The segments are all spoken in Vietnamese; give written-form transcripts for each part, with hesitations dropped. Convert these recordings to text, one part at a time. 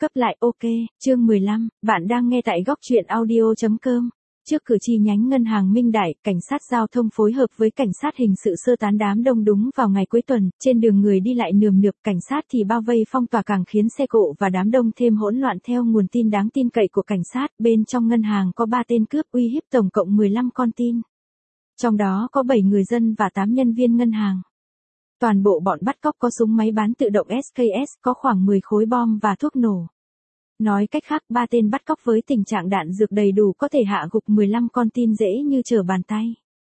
Cấp lại ok, chương 15, bạn đang nghe tại góc truyện audio.com. Trước cử tri nhánh ngân hàng Minh Đại, cảnh sát giao thông phối hợp với cảnh sát hình sự sơ tán đám đông đúng vào ngày cuối tuần, trên đường người đi lại nườm nượp, cảnh sát thì bao vây phong tỏa càng khiến xe cộ và đám đông thêm hỗn loạn. Theo nguồn tin đáng tin cậy của cảnh sát, bên trong ngân hàng có 3 tên cướp uy hiếp tổng cộng 15 con tin. Trong đó có 7 người dân và 8 nhân viên ngân hàng. Toàn bộ bọn bắt cóc có súng máy bán tự động SKS, có khoảng 10 khối bom và thuốc nổ. Nói cách khác, 3 tên bắt cóc với tình trạng đạn dược đầy đủ có thể hạ gục 15 con tin dễ như trở bàn tay.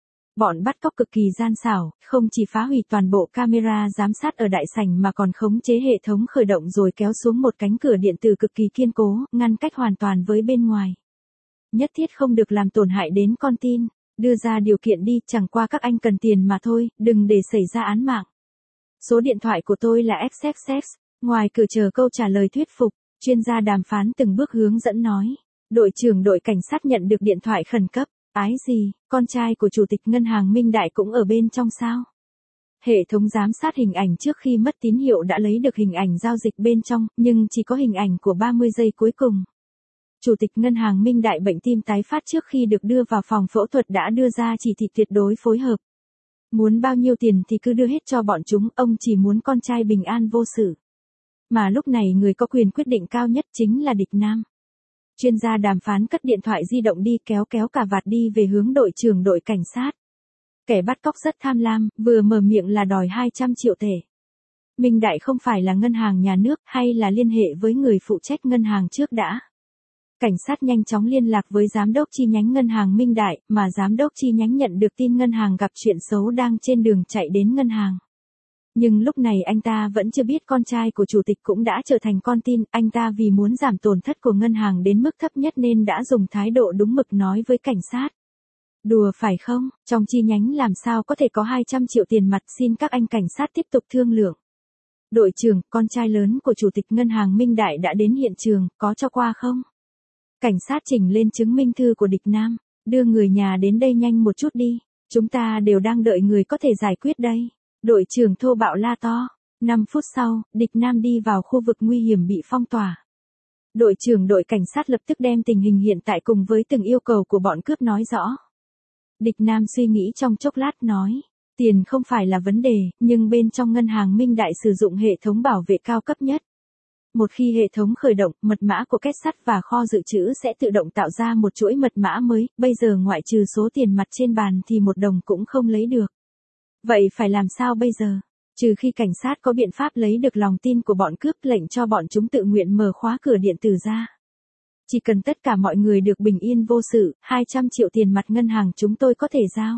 Bọn bắt cóc cực kỳ gian xảo, không chỉ phá hủy toàn bộ camera giám sát ở đại sảnh mà còn khống chế hệ thống khởi động rồi kéo xuống một cánh cửa điện tử cực kỳ kiên cố, ngăn cách hoàn toàn với bên ngoài. Nhất thiết không được làm tổn hại đến con tin, đưa ra điều kiện đi, chẳng qua các anh cần tiền mà thôi, đừng để xảy ra án mạng. Số điện thoại của tôi là XXX, ngoài cửa chờ câu trả lời thuyết phục. Chuyên gia đàm phán từng bước hướng dẫn nói. Đội trưởng đội cảnh sát nhận được điện thoại khẩn cấp. Ái gì, con trai của chủ tịch ngân hàng Minh Đại cũng ở bên trong sao? Hệ thống giám sát hình ảnh trước khi mất tín hiệu đã lấy được hình ảnh giao dịch bên trong, nhưng chỉ có hình ảnh của 30 giây cuối cùng. Chủ tịch ngân hàng Minh Đại bệnh tim tái phát trước khi được đưa vào phòng phẫu thuật đã đưa ra chỉ thị tuyệt đối phối hợp. Muốn bao nhiêu tiền thì cứ đưa hết cho bọn chúng, ông chỉ muốn con trai bình an vô sự. Mà lúc này người có quyền quyết định cao nhất chính là Địch Nam. Chuyên gia đàm phán cất điện thoại di động đi, kéo cà vạt đi về hướng đội trưởng đội cảnh sát. Kẻ bắt cóc rất tham lam, vừa mở miệng là đòi 200 triệu tệ. Minh Đại không phải là ngân hàng nhà nước hay là liên hệ với người phụ trách ngân hàng trước đã. Cảnh sát nhanh chóng liên lạc với giám đốc chi nhánh ngân hàng Minh Đại, mà giám đốc chi nhánh nhận được tin ngân hàng gặp chuyện xấu đang trên đường chạy đến ngân hàng. Nhưng lúc này anh ta vẫn chưa biết con trai của chủ tịch cũng đã trở thành con tin, anh ta vì muốn giảm tổn thất của ngân hàng đến mức thấp nhất nên đã dùng thái độ đúng mực nói với cảnh sát. Đùa phải không, trong chi nhánh làm sao có thể có 200 triệu tiền mặt, xin các anh cảnh sát tiếp tục thương lượng. Đội trưởng, con trai lớn của chủ tịch ngân hàng Minh Đại đã đến hiện trường, có cho qua không? Cảnh sát chỉnh lên chứng minh thư của Địch Nam, đưa người nhà đến đây nhanh một chút đi, chúng ta đều đang đợi người có thể giải quyết đây. Đội trưởng thô bạo la to. 5 phút sau, Địch Nam đi vào khu vực nguy hiểm bị phong tỏa. Đội trưởng đội cảnh sát lập tức đem tình hình hiện tại cùng với từng yêu cầu của bọn cướp nói rõ. Địch Nam suy nghĩ trong chốc lát nói, tiền không phải là vấn đề, nhưng bên trong ngân hàng Minh Đại sử dụng hệ thống bảo vệ cao cấp nhất. Một khi hệ thống khởi động, mật mã của két sắt và kho dự trữ sẽ tự động tạo ra một chuỗi mật mã mới, bây giờ ngoại trừ số tiền mặt trên bàn thì 1 đồng cũng không lấy được. Vậy phải làm sao bây giờ? Trừ khi cảnh sát có biện pháp lấy được lòng tin của bọn cướp, lệnh cho bọn chúng tự nguyện mở khóa cửa điện tử ra. Chỉ cần tất cả mọi người được bình yên vô sự, 200 triệu tiền mặt ngân hàng chúng tôi có thể giao.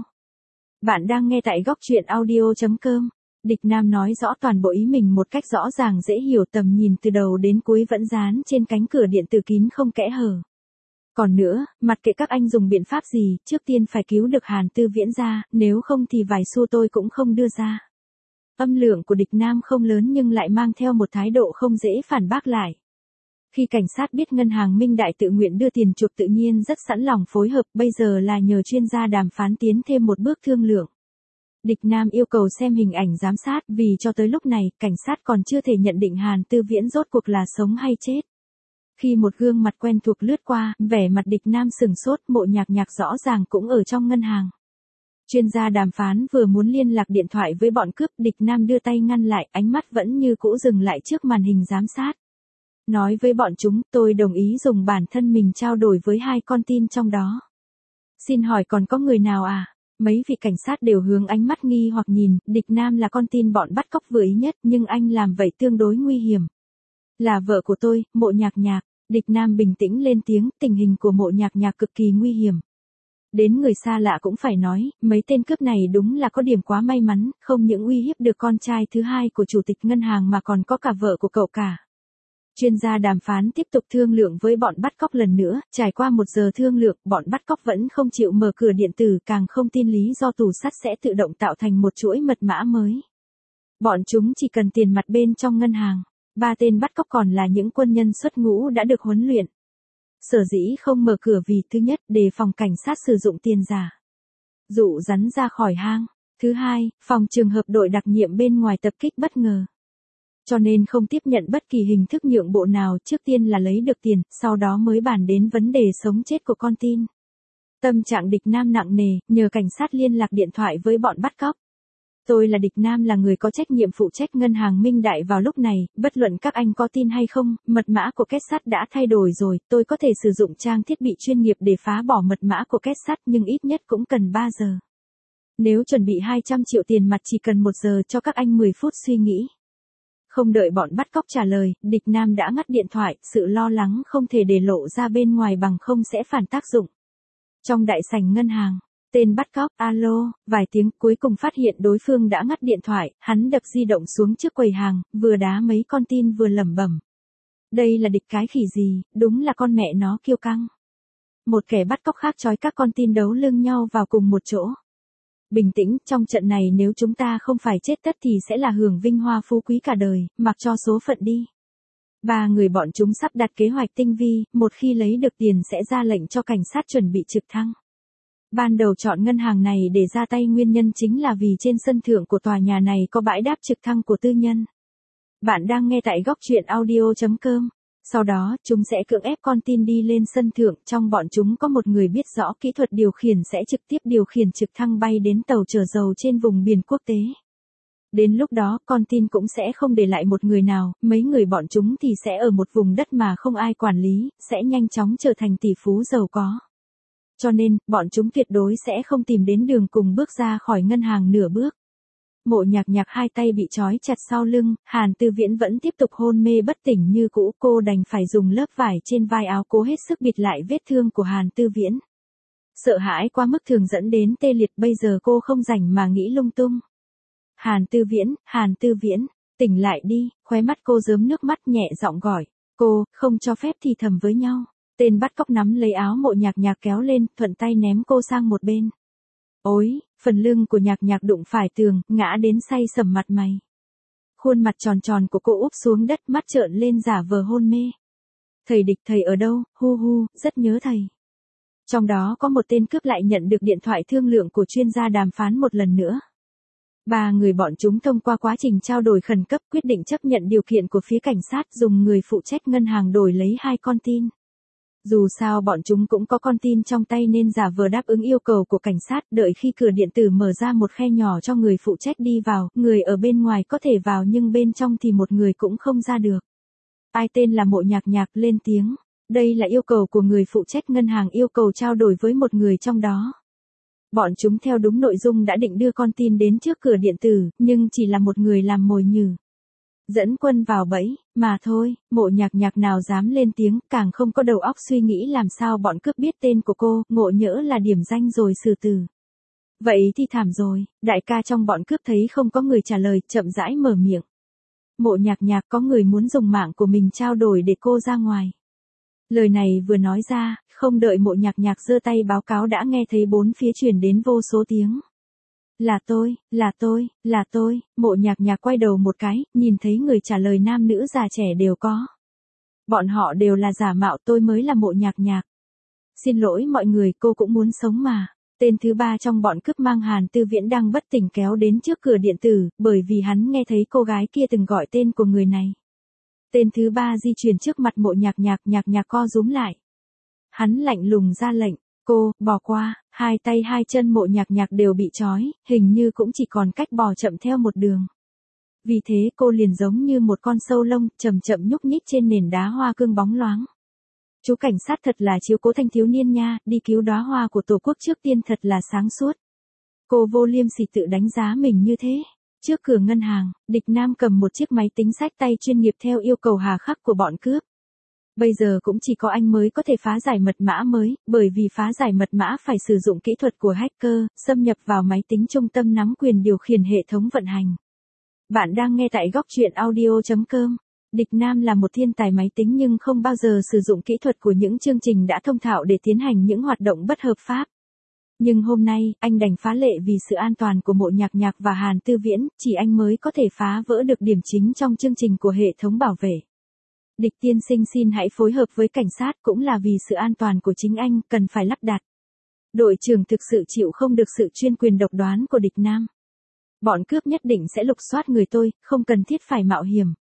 Bạn đang nghe tại góc truyện audio.com. Địch Nam nói rõ toàn bộ ý mình một cách rõ ràng dễ hiểu, tầm nhìn từ đầu đến cuối vẫn dán trên cánh cửa điện tử kín không kẽ hở. Còn nữa, mặc kệ các anh dùng biện pháp gì, trước tiên phải cứu được Hàn Tư Viễn ra, nếu không thì vài xu tôi cũng không đưa ra. Âm lượng của Địch Nam không lớn nhưng lại mang theo một thái độ không dễ phản bác lại. Khi cảnh sát biết ngân hàng Minh Đại tự nguyện đưa tiền chuộc tự nhiên rất sẵn lòng phối hợp, bây giờ là nhờ chuyên gia đàm phán tiến thêm một bước thương lượng. Địch Nam yêu cầu xem hình ảnh giám sát vì cho tới lúc này, cảnh sát còn chưa thể nhận định Hàn Tư Viễn rốt cuộc là sống hay chết. Khi một gương mặt quen thuộc lướt qua, vẻ mặt Địch Nam sừng sốt, Mộ Nhạc rõ ràng cũng ở trong ngân hàng. Chuyên gia đàm phán vừa muốn liên lạc điện thoại với bọn cướp, Địch Nam đưa tay ngăn lại, ánh mắt vẫn như cũ dừng lại trước màn hình giám sát. Nói với bọn chúng, tôi đồng ý dùng bản thân mình trao đổi với 2 con tin trong đó. Xin hỏi còn có người nào à? Mấy vị cảnh sát đều hướng ánh mắt nghi hoặc nhìn, Địch Nam là con tin bọn bắt cóc vừa ý nhất, nhưng anh làm vậy tương đối nguy hiểm. Là vợ của tôi, Mộ Nhạc. Địch Nam bình tĩnh lên tiếng, tình hình của Mộ Nhạc cực kỳ nguy hiểm. Đến người xa lạ cũng phải nói, mấy tên cướp này đúng là có điểm quá may mắn, không những uy hiếp được con trai thứ 2 của chủ tịch ngân hàng mà còn có cả vợ của cậu cả. Chuyên gia đàm phán tiếp tục thương lượng với bọn bắt cóc lần nữa, trải qua 1 giờ thương lượng, bọn bắt cóc vẫn không chịu mở cửa điện tử, càng không tin lý do tủ sắt sẽ tự động tạo thành một chuỗi mật mã mới. Bọn chúng chỉ cần tiền mặt bên trong ngân hàng. 3 tên bắt cóc còn là những quân nhân xuất ngũ đã được huấn luyện. Sở dĩ không mở cửa vì thứ nhất, đề phòng cảnh sát sử dụng tiền giả, dụ rắn ra khỏi hang. Thứ hai, phòng trường hợp đội đặc nhiệm bên ngoài tập kích bất ngờ. Cho nên không tiếp nhận bất kỳ hình thức nhượng bộ nào, trước tiên là lấy được tiền, sau đó mới bàn đến vấn đề sống chết của con tin. Tâm trạng Địch Nam nặng nề, nhờ cảnh sát liên lạc điện thoại với bọn bắt cóc. Tôi là Địch Nam, là người có trách nhiệm phụ trách ngân hàng Minh Đại vào lúc này, bất luận các anh có tin hay không, mật mã của kết sắt đã thay đổi rồi, tôi có thể sử dụng trang thiết bị chuyên nghiệp để phá bỏ mật mã của kết sắt nhưng ít nhất cũng cần 3 giờ. Nếu chuẩn bị 200 triệu tiền mặt chỉ cần 1 giờ, cho các anh 10 phút suy nghĩ. Không đợi bọn bắt cóc trả lời, Địch Nam đã ngắt điện thoại, sự lo lắng không thể để lộ ra bên ngoài bằng không sẽ phản tác dụng. Trong đại sảnh ngân hàng, tên bắt cóc, alo, vài tiếng cuối cùng phát hiện đối phương đã ngắt điện thoại, hắn đập di động xuống trước quầy hàng, vừa đá mấy con tin vừa lẩm bẩm. Đây là địch cái khỉ gì, đúng là con mẹ nó kiêu căng. Một kẻ bắt cóc khác trói các con tin đấu lưng nhau vào cùng một chỗ. Bình tĩnh, trong trận này nếu chúng ta không phải chết tất thì sẽ là hưởng vinh hoa phú quý cả đời, mặc cho số phận đi. 3 người bọn chúng sắp đặt kế hoạch tinh vi, một khi lấy được tiền sẽ ra lệnh cho cảnh sát chuẩn bị trực thăng. Ban đầu chọn ngân hàng này để ra tay nguyên nhân chính là vì trên sân thượng của tòa nhà này có bãi đáp trực thăng của tư nhân. Bạn đang nghe tại góc truyện audio.com. Sau đó, chúng sẽ cưỡng ép con tin đi lên sân thượng, trong bọn chúng có một người biết rõ kỹ thuật điều khiển sẽ trực tiếp điều khiển trực thăng bay đến tàu chở dầu trên vùng biển quốc tế. Đến lúc đó, con tin cũng sẽ không để lại một người nào, mấy người bọn chúng thì sẽ ở một vùng đất mà không ai quản lý, sẽ nhanh chóng trở thành tỷ phú giàu có. Cho nên, bọn chúng tuyệt đối sẽ không tìm đến đường cùng bước ra khỏi ngân hàng nửa bước. Mộ Nhạc Nhạc hai tay bị trói chặt sau lưng, Hàn Tư Viễn vẫn tiếp tục hôn mê bất tỉnh như cũ, cô đành phải dùng lớp vải trên vai áo cố hết sức bịt lại vết thương của Hàn Tư Viễn. Sợ hãi quá mức thường dẫn đến tê liệt, bây giờ cô không rảnh mà nghĩ lung tung. Hàn Tư Viễn, tỉnh lại đi, khóe mắt cô rớm nước mắt nhẹ giọng gọi. Cô, không cho phép thì thầm với nhau. Tên bắt cóc nắm lấy áo Mộ Nhạc Nhạc kéo lên, thuận tay ném cô sang một bên. Ôi, phần lưng của Nhạc Nhạc đụng phải tường, ngã đến say sẩm mặt mày. Khuôn mặt tròn tròn của cô úp xuống đất, mắt trợn lên giả vờ hôn mê. Thầy Địch, thầy ở đâu, hu hu, rất nhớ thầy. Trong đó có một tên cướp lại nhận được điện thoại thương lượng của chuyên gia đàm phán một lần nữa. 3 người bọn chúng thông qua quá trình trao đổi khẩn cấp quyết định chấp nhận điều kiện của phía cảnh sát, dùng người phụ trách ngân hàng đổi lấy 2 con tin. Dù sao bọn chúng cũng có con tin trong tay nên giả vờ đáp ứng yêu cầu của cảnh sát, đợi khi cửa điện tử mở ra một khe nhỏ cho người phụ trách đi vào, người ở bên ngoài có thể vào nhưng bên trong thì một người cũng không ra được. Ai tên là Mộ Nhạc Nhạc lên tiếng. Đây là yêu cầu của người phụ trách ngân hàng, yêu cầu trao đổi với một người trong đó. Bọn chúng theo đúng nội dung đã định đưa con tin đến trước cửa điện tử, nhưng chỉ là một người làm mồi nhử. Dẫn quân vào bẫy, mà thôi, Mộ Nhạc Nhạc nào dám lên tiếng, càng không có đầu óc suy nghĩ làm sao bọn cướp biết tên của cô, ngộ nhỡ là điểm danh rồi xử tử. Vậy thì thảm rồi, đại ca trong bọn cướp thấy không có người trả lời, chậm rãi mở miệng. Mộ Nhạc Nhạc, có người muốn dùng mạng của mình trao đổi để cô ra ngoài. Lời này vừa nói ra, không đợi Mộ Nhạc Nhạc giơ tay báo cáo đã nghe thấy bốn phía truyền đến vô số tiếng. Là tôi, Mộ Nhạc Nhạc quay đầu một cái, nhìn thấy người trả lời nam nữ già trẻ đều có. Bọn họ đều là giả mạo, tôi mới là Mộ Nhạc Nhạc. Xin lỗi mọi người, cô cũng muốn sống mà. Tên thứ 3 trong bọn cướp mang Hàn Tư Viễn đang bất tỉnh kéo đến trước cửa điện tử, bởi vì hắn nghe thấy cô gái kia từng gọi tên của người này. Tên thứ 3 di chuyển trước mặt Mộ Nhạc Nhạc, Nhạc Nhạc co rúm lại. Hắn lạnh lùng ra lệnh, cô, bỏ qua, hai tay hai chân Mộ Nhạc Nhạc đều bị trói, hình như cũng chỉ còn cách bò chậm theo một đường. Vì thế cô liền giống như một con sâu lông, chậm chậm nhúc nhích trên nền đá hoa cương bóng loáng. Chú cảnh sát thật là chiếu cố thanh thiếu niên nha, đi cứu đóa hoa của tổ quốc trước tiên thật là sáng suốt. Cô vô liêm sỉ tự đánh giá mình như thế. Trước cửa ngân hàng, Địch Nam cầm một chiếc máy tính xách tay chuyên nghiệp theo yêu cầu hà khắc của bọn cướp. Bây giờ cũng chỉ có anh mới có thể phá giải mật mã mới, bởi vì phá giải mật mã phải sử dụng kỹ thuật của hacker, xâm nhập vào máy tính trung tâm nắm quyền điều khiển hệ thống vận hành. Bạn đang nghe tại góc truyện audio.com. Địch Nam là một thiên tài máy tính nhưng không bao giờ sử dụng kỹ thuật của những chương trình đã thông thạo để tiến hành những hoạt động bất hợp pháp. Nhưng hôm nay, anh đành phá lệ vì sự an toàn của Mộ Nhạc Nhạc và Hàn Tư Viễn, chỉ anh mới có thể phá vỡ được điểm chính trong chương trình của hệ thống bảo vệ. Địch tiên sinh xin hãy phối hợp với cảnh sát, cũng là vì sự an toàn của chính anh, cần phải lắp đặt. Đội trưởng thực sự chịu không được sự chuyên quyền độc đoán của Địch Nam. Bọn cướp nhất định sẽ lục soát người tôi, không cần thiết phải mạo hiểm.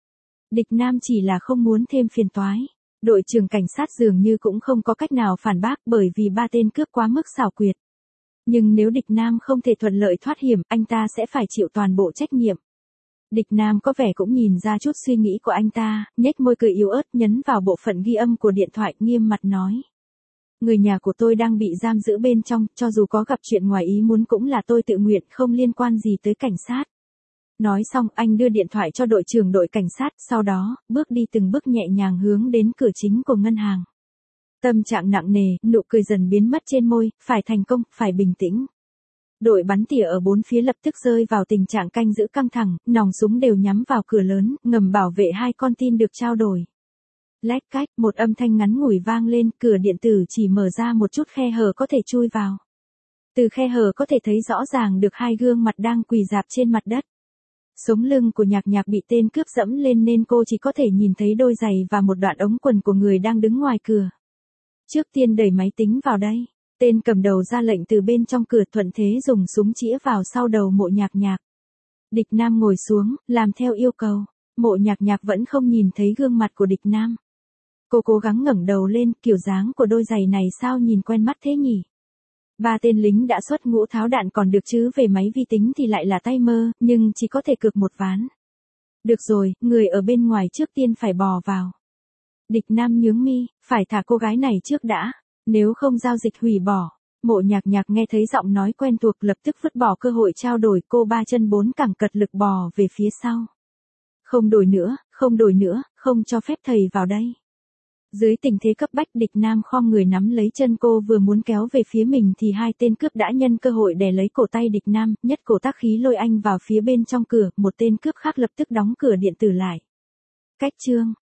Địch Nam chỉ là không muốn thêm phiền toái. Đội trưởng cảnh sát dường như cũng không có cách nào phản bác bởi vì ba tên cướp quá mức xảo quyệt. Nhưng nếu địch Nam không thể thuận lợi thoát hiểm, anh ta sẽ phải chịu toàn bộ trách nhiệm. Địch Nam có vẻ cũng nhìn ra chút suy nghĩ của anh ta, nhếch môi cười yếu ớt nhấn vào bộ phận ghi âm của điện thoại, nghiêm mặt nói. Người nhà của tôi đang bị giam giữ bên trong, cho dù có gặp chuyện ngoài ý muốn cũng là tôi tự nguyện, không liên quan gì tới cảnh sát. Nói xong, anh đưa điện thoại cho đội trưởng đội cảnh sát, sau đó, bước đi từng bước nhẹ nhàng hướng đến cửa chính của ngân hàng. Tâm trạng nặng nề, nụ cười dần biến mất trên môi, phải thành công, phải bình tĩnh. Đội bắn tỉa ở bốn phía lập tức rơi vào tình trạng canh giữ căng thẳng, nòng súng đều nhắm vào cửa lớn, ngầm bảo vệ hai con tin được trao đổi. Lách cách, một âm thanh ngắn ngủi vang lên, cửa điện tử chỉ mở ra một chút khe hở có thể chui vào. Từ khe hở có thể thấy rõ ràng được hai gương mặt đang quỳ rạp trên mặt đất. Sống lưng của Nhạc Nhạc bị tên cướp dẫm lên nên cô chỉ có thể nhìn thấy đôi giày và một đoạn ống quần của người đang đứng ngoài cửa. Trước tiên đẩy máy tính vào đây. Tên cầm đầu ra lệnh từ bên trong cửa, thuận thế dùng súng chĩa vào sau đầu Mộ Nhạc Nhạc. Địch Nam ngồi xuống, làm theo yêu cầu. Mộ Nhạc Nhạc vẫn không nhìn thấy gương mặt của địch Nam. Cô cố gắng ngẩng đầu lên, kiểu dáng của đôi giày này sao nhìn quen mắt thế nhỉ? Ba tên lính đã xuất ngũ tháo đạn còn được chứ về máy vi tính thì lại là tay mơ, nhưng chỉ có thể cược một ván. Được rồi, người ở bên ngoài trước tiên phải bò vào. Địch Nam nhướng mi, phải thả cô gái này trước đã, nếu không giao dịch hủy bỏ. Mộ Nhạc Nhạc nghe thấy giọng nói quen thuộc lập tức vứt bỏ cơ hội trao đổi, cô ba chân bốn cẳng cật lực bò về phía sau. Không đổi nữa, không đổi nữa, không cho phép thầy vào đây. Dưới tình thế cấp bách, địch Nam khom người nắm lấy chân cô vừa muốn kéo về phía mình thì hai tên cướp đã nhân cơ hội đè lấy cổ tay địch Nam, nhất cổ tác khí lôi anh vào phía bên trong cửa, một tên cướp khác lập tức đóng cửa điện tử lại. Cách chương